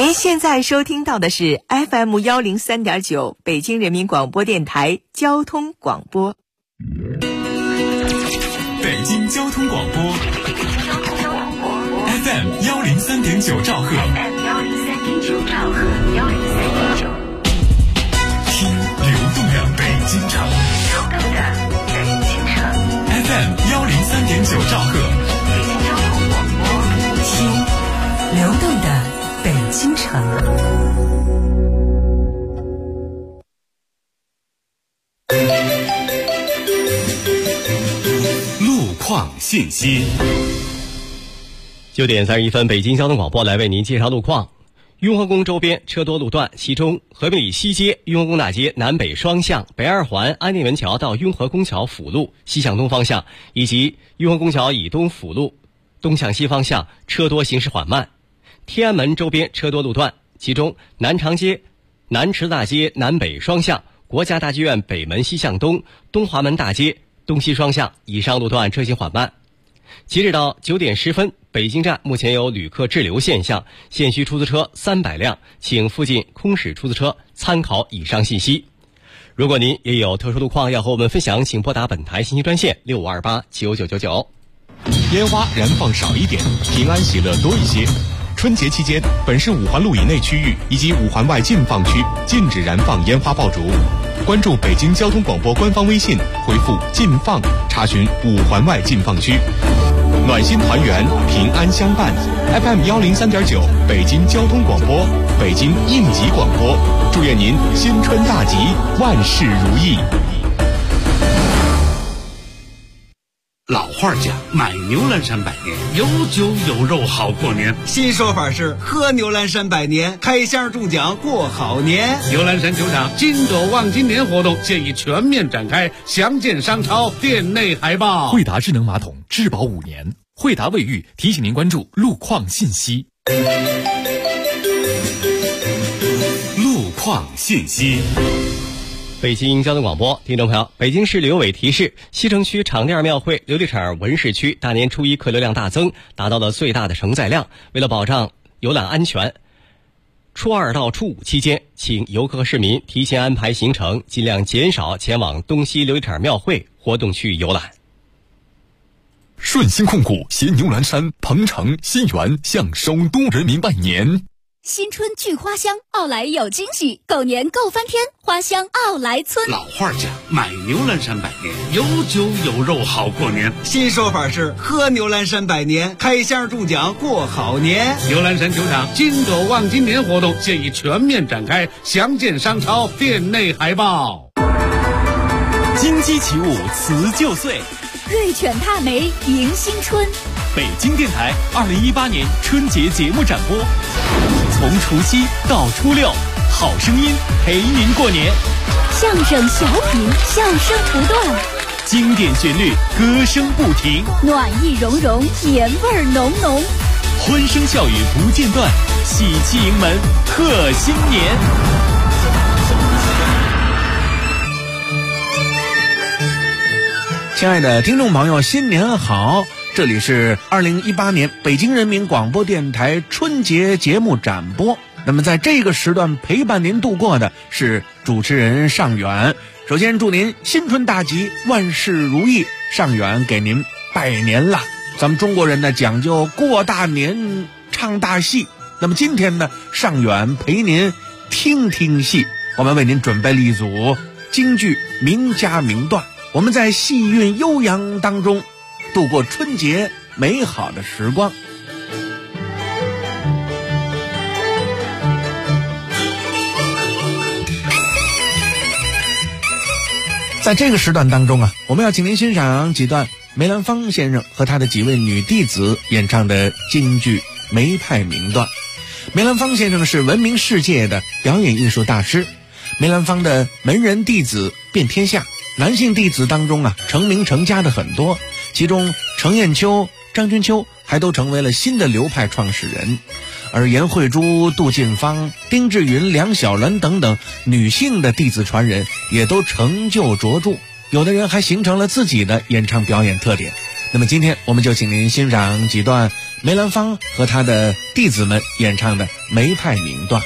您现在收听到的是 FM103.9 北京人民广播电台交通广播。 北京交通广播 FM103.9 兆赫，听流动的北京城FM103.9 兆赫， 北京交通广播，听流动的北京城。 路况信息。 9点31分，北京交通广播来为您介绍路况。雍和宫周边车多路段，其中和平里西街、雍和宫大街南北双向、北二环安定门桥到雍和宫桥辅路西向东方向，以及雍和宫桥以东辅路东向西方向车多，行驶缓慢。天安门周边车多路段，其中南长街、南池大街南北双向、国家大剧院北门西向东、东华门大街东西双向以上路段车行缓慢。截止到9点10分，北京站目前有旅客滞留现象，现需出租车300辆，请附近空驶出租车参考以上信息。如果您也有特殊路况要和我们分享，请拨打本台信息专线65289999。 烟花燃放少一点，平安喜乐多一些。春节期间，本市5环路以内区域以及5环外禁放区禁止燃放烟花爆竹。关注北京交通广播官方微信，回复禁放查询5环外禁放区。暖心团圆，平安相伴。 FM103.9 北京交通广播，北京应急广播，祝愿您新春大吉，万事如意。 老话讲，买牛栏山百年，有酒有肉好过年。 新说法是喝牛栏山百年，开箱中奖过好年。 牛栏山球场金斗望金年活动现已全面展开，详见商超店内海报。 惠达智能马桶质保5年，惠达卫浴提醒您关注路况信息。 路况信息。 北京交通广播，听众朋友，北京市旅游委提示，西城区场地二庙会琉璃厂文市区大年初一客流量大增，达到了最大的承载量。为了保障游览安全，初2到初5期间，请游客和市民提前安排行程，尽量减少前往东西琉璃厂庙会活动区游览。 顺鑫控股携牛栏山、鹏城、新源向首都人民拜年。 新春聚花香，奥莱有惊喜，狗年够翻天，花香奥莱村。 老话讲，买牛栏山百年，有酒有肉好过年。 新说法是喝牛栏山百年，开箱中奖过好年。 牛栏山球场金斗望金年活动现已全面展开，详见商超店内海报。 金鸡起舞辞旧岁， 瑞犬踏梅迎新春。 北京电台2018年春节节目展播，从除夕到初6，好声音陪您过年。 相声小品，笑声不断， 经典旋律，歌声不停， 暖意融融，年味浓浓， 欢声笑语不间断，喜气迎门贺新年。 亲爱的听众朋友，新年好！这里是2018年北京人民广播电台春节节目展播。那么在这个时段陪伴您度过的是主持人尚远。首先祝您新春大吉，万事如意。尚远给您拜年啦！咱们中国人呢讲究过大年唱大戏，那么今天呢，尚远陪您听听戏。我们为您准备了一组京剧名家名段，我们在戏韵悠扬当中度过春节美好的时光。在这个时段当中啊，我们要请您欣赏几段梅兰芳先生和他的几位女弟子演唱的京剧梅派名段。梅兰芳先生是闻名世界的表演艺术大师，梅兰芳的门人弟子遍天下，男性弟子当中啊，成名成家的很多，其中程砚秋、张君秋还都成为了新的流派创始人，而颜慧珠、杜近芳、丁志云、梁小兰等等女性的弟子传人也都成就卓著，有的人还形成了自己的演唱表演特点。那么今天我们就请您欣赏几段梅兰芳和他的弟子们演唱的梅派名段。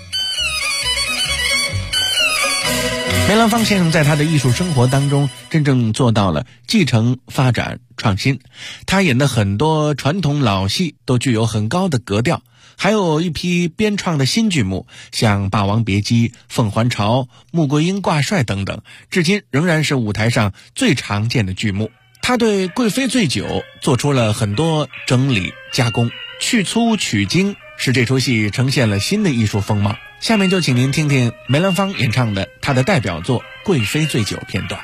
梅兰芳先生在他的艺术生活当中真正做到了继承、发展、创新。他演的很多传统老戏都具有很高的格调，还有一批编创的新剧目，像《霸王别姬》《凤还巢》《穆桂英挂帅》等等，至今仍然是舞台上最常见的剧目。他对《贵妃醉酒》做出了很多整理加工，去粗取精，使这出戏呈现了新的艺术风貌。下面就请您听听梅兰芳演唱的他的代表作《贵妃醉酒》片段。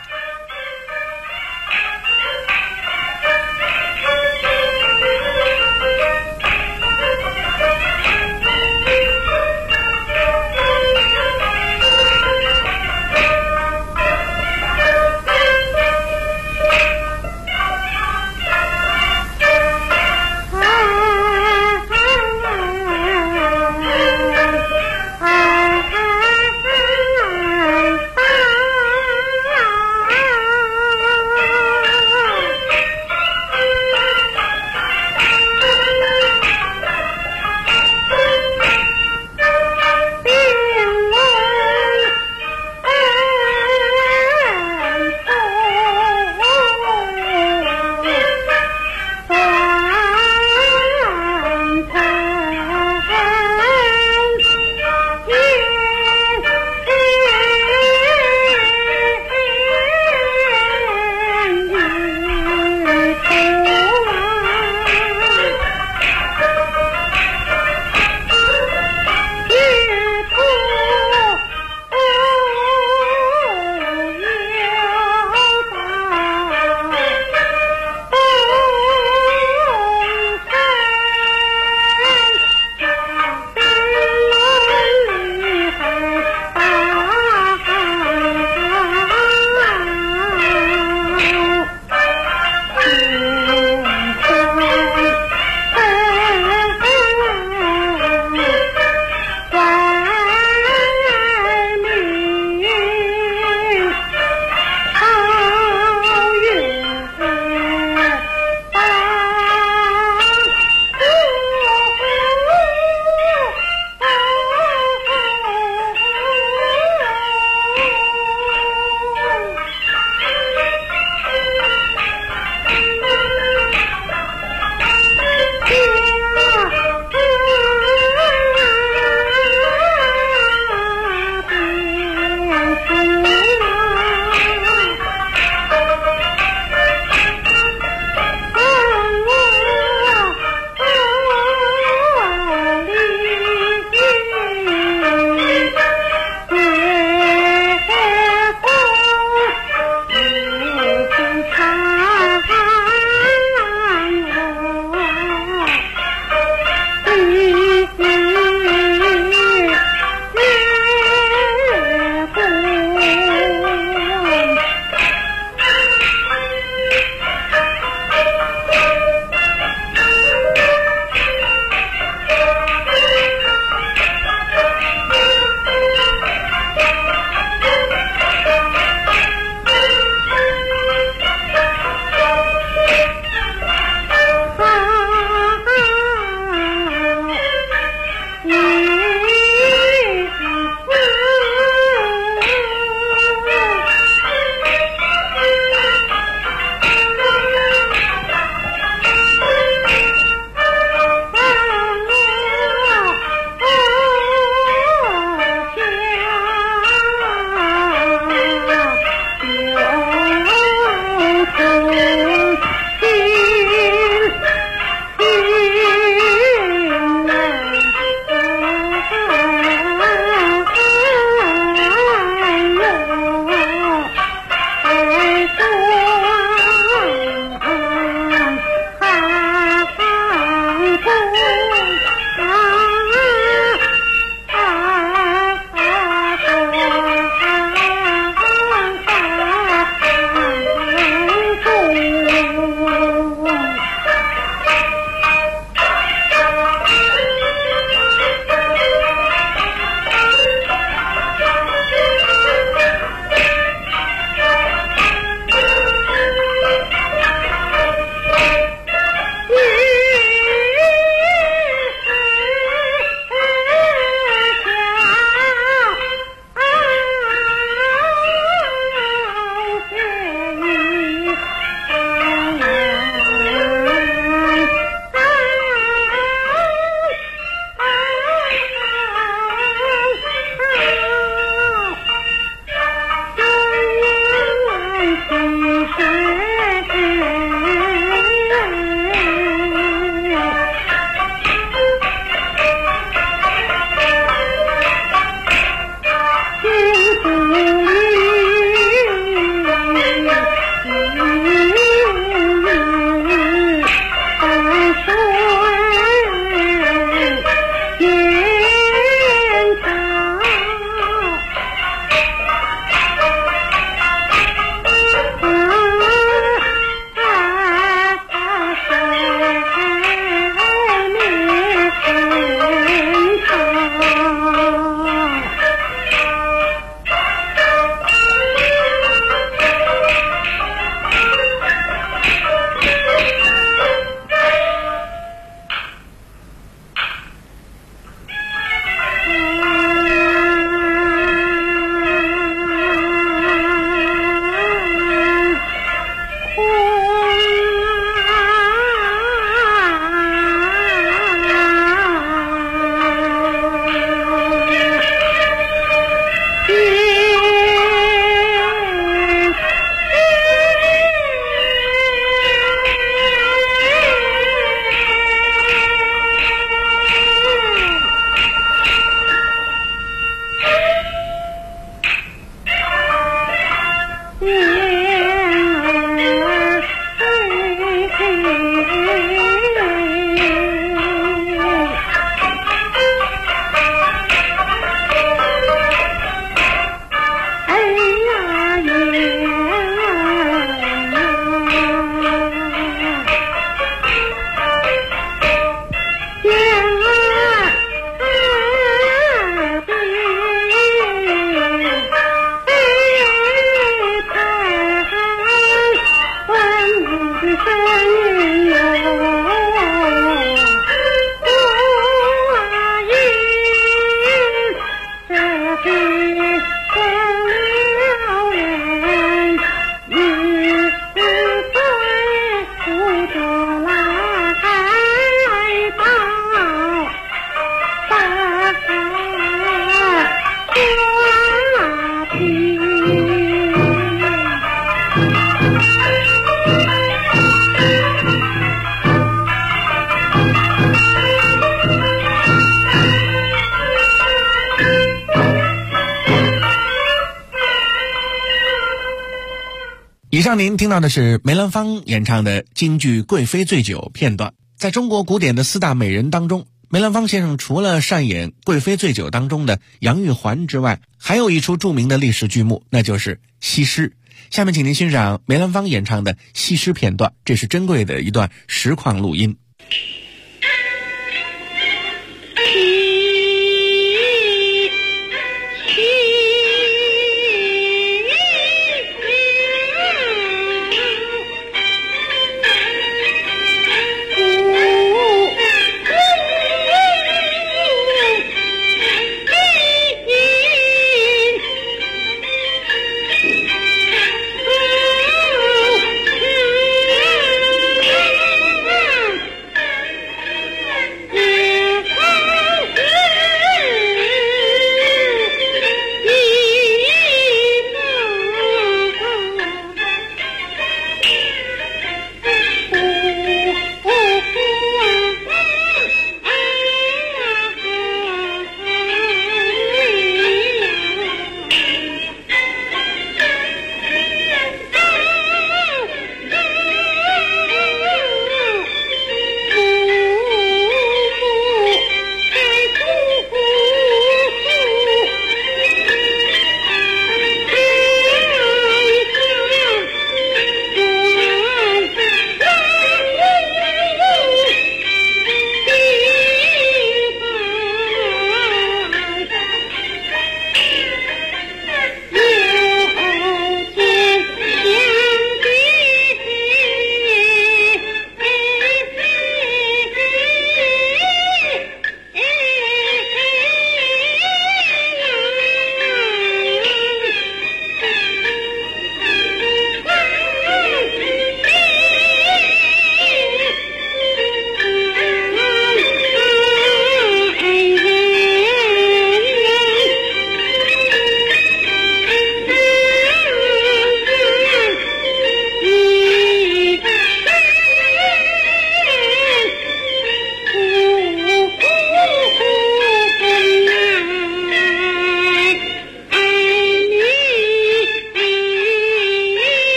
以上您听到的是梅兰芳演唱的京剧《贵妃醉酒》片段。在中国古典的4大美人当中，梅兰芳先生除了擅演《贵妃醉酒》当中的杨玉环之外，还有一出著名的历史剧目，那就是《西施》。下面请您欣赏梅兰芳演唱的《西施》片段，这是珍贵的一段实况录音。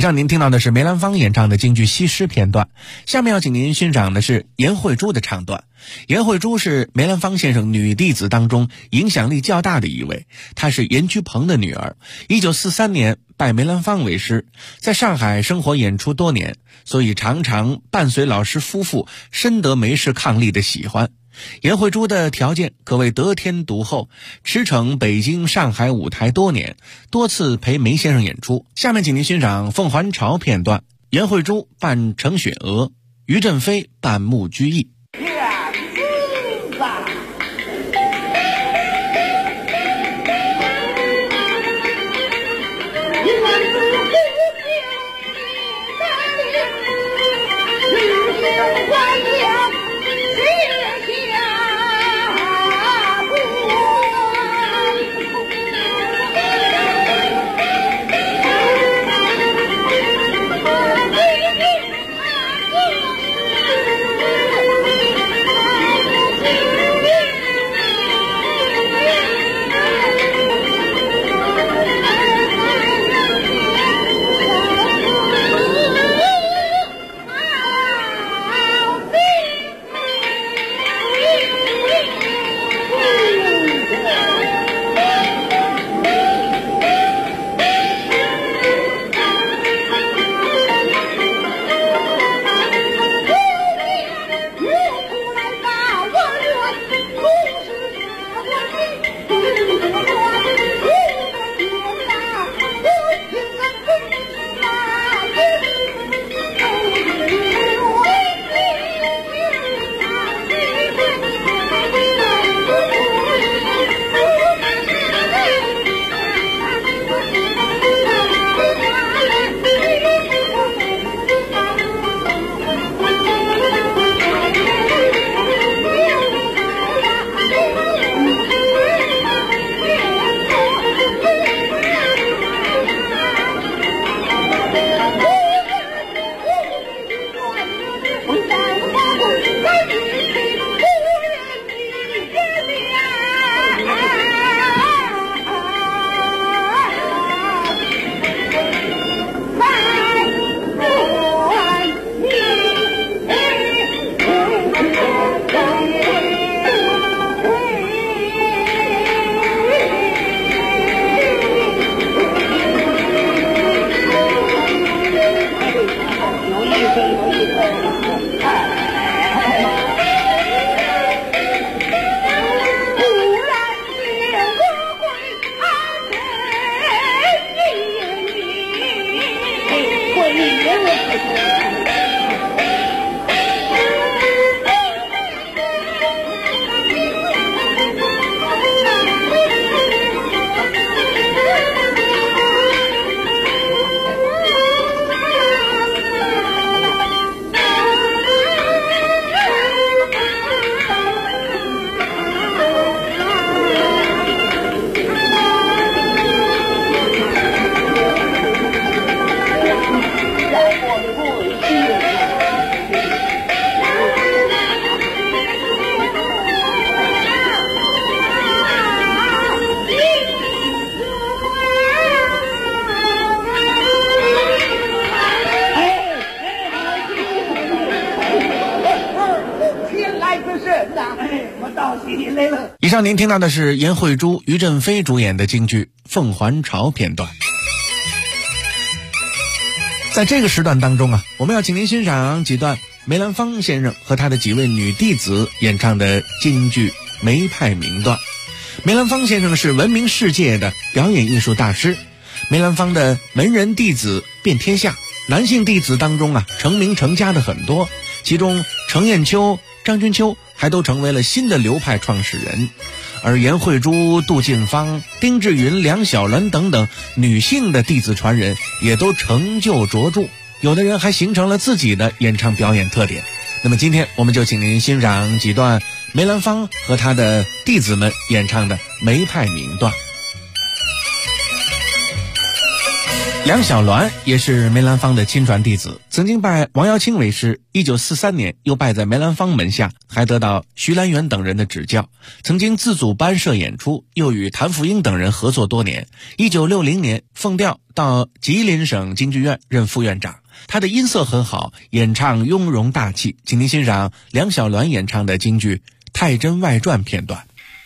以上您听到的是梅兰芳演唱的京剧西施片段，下面要请您欣赏的是颜慧珠的唱段。颜慧珠是梅兰芳先生女弟子当中影响力较大的一位，她是严居鹏的女儿，1943年拜梅兰芳为师，在上海生活演出多年，所以常常伴随老师夫妇，深得梅氏伉俪的喜欢。颜慧珠的条件可谓得天独厚，驰骋北京、上海舞台多年，多次陪梅先生演出。下面请您欣赏《凤还巢》片段，颜慧珠扮程雪娥，于振飞扮穆居易。以上您听到的是颜慧珠、于振飞主演的京剧《凤还巢》片段。在这个时段当中我们要请您欣赏几段梅兰芳先生和他的几位女弟子演唱的京剧梅派名段。梅兰芳先生是闻名世界的表演艺术大师，梅兰芳的文人弟子遍天下，男性弟子当中成名成家的很多，其中程砚秋、张君秋还都成为了新的流派创始人，而颜慧珠、杜近芳、丁志云、梁小兰等等女性的弟子传人也都成就卓著，有的人还形成了自己的演唱表演特点。那么今天我们就请您欣赏几段梅兰芳和他的弟子们演唱的梅派名段。 梁小鸾也是梅兰芳的亲传弟子，曾经拜王瑶卿为师，1943年又拜在梅兰芳门下，还得到徐兰元等人的指教，曾经自组班社演出，又与谭富英等人合作多年。1960年奉调到吉林省京剧院任副院长，他的音色很好，演唱雍容大气，请您欣赏梁小鸾演唱的京剧《太真外传》片段。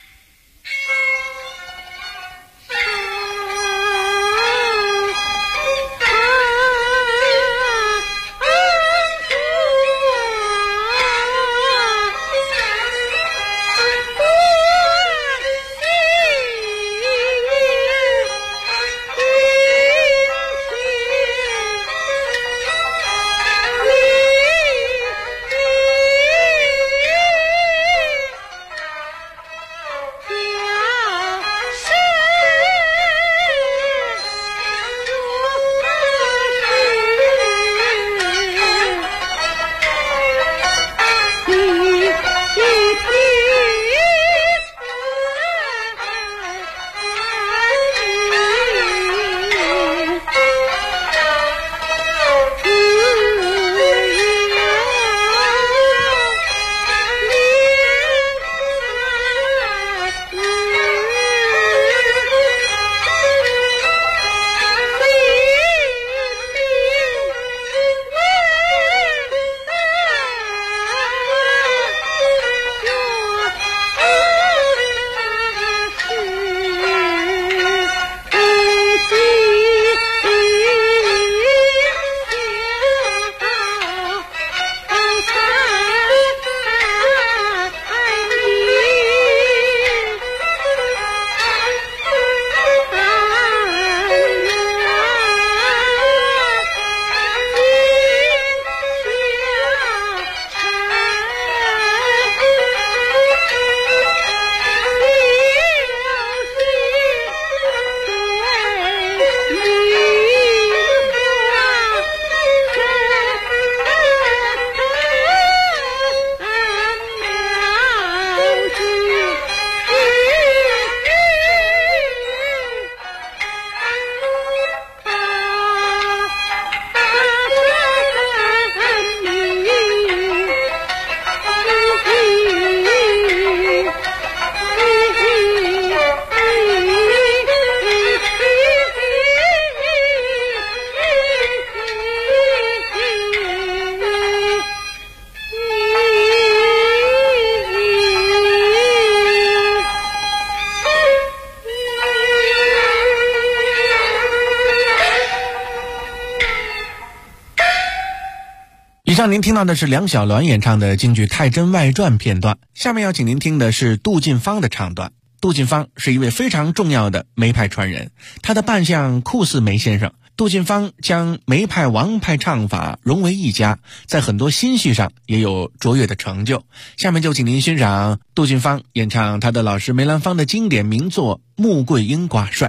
以上您听到的是梁小鸾演唱的京剧《太真外传》片段，下面要请您听的是杜近芳的唱段。杜近芳是一位非常重要的梅派传人，他的扮相酷似梅先生。杜近芳将梅派王派唱法融为一家，在很多新戏上也有卓越的成就。下面就请您欣赏杜近芳演唱他的老师梅兰芳的经典名作《穆桂英挂帅》。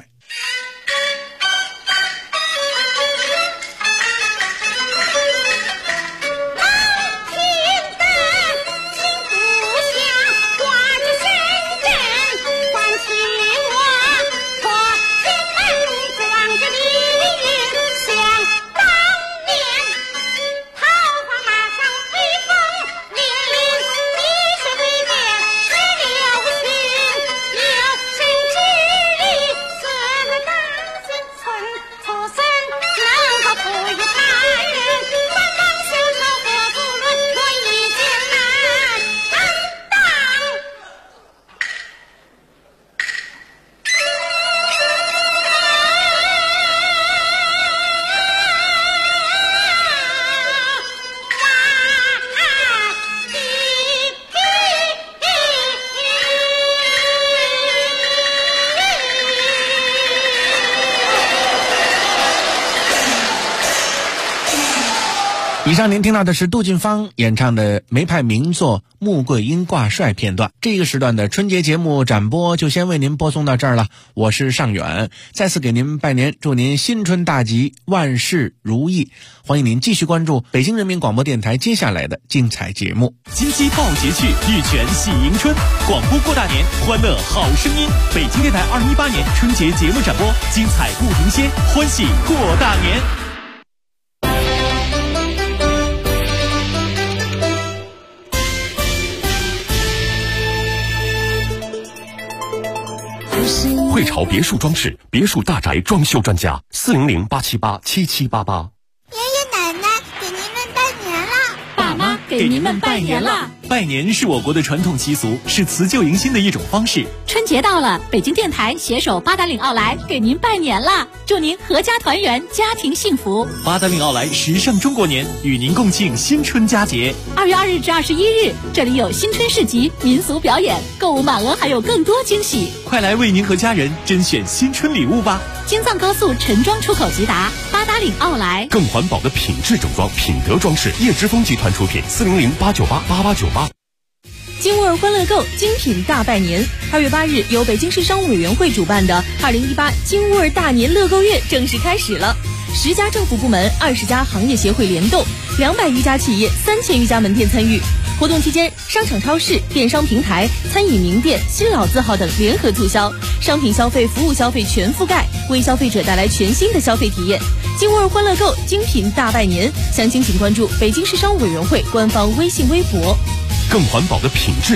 流以上您听到的是杜近芳演唱的梅派名作《穆桂英挂帅》片段。这个时段的春节节目展播就先为您播送到这儿了，我是尚远，再次给您拜年，祝您新春大吉，万事如意。欢迎您继续关注北京人民广播电台接下来的精彩节目。 金鸡报捷去，玉泉喜迎春，广播过大年，欢乐好声音。北京电台2018年春节节目展播，精彩不停歇，欢喜过大年。 汇潮别墅装饰，别墅大宅装修专家，400-878-7788。 爷爷奶奶给您们拜年了， 爸妈给您们拜年了。 拜年是我国的传统习俗，是辞旧迎新的一种方式。 春节到了，北京电台携手八达岭奥莱给您拜年啦！祝您阖家团圆，家庭幸福。 八达岭奥莱时尚中国年，与您共庆新春佳节。 2月2日至21日，这里有新春市集、民俗表演，购物满额还有更多惊喜。 快来为您和家人甄选新春礼物吧！ 京藏高速陈庄出口直达，八达岭奥莱。 更环保的品质整装，品德装饰，叶之峰集团出品，400-898-8898。 金沃尔欢乐购精品大拜年，2月8日由北京市商务委员会主办的2018金沃尔大年乐购月正式开始了。10家政府部门、20家行业协会联动，200余家企业、3000余家门店参与。活动期间，商场、超市、电商平台、餐饮名店、新老字号等联合促销，商品消费、服务消费全覆盖，为消费者带来全新的消费体验。金沃尔欢乐购精品大拜年，详情请关注北京市商务委员会官方微信微博。 更环保的品质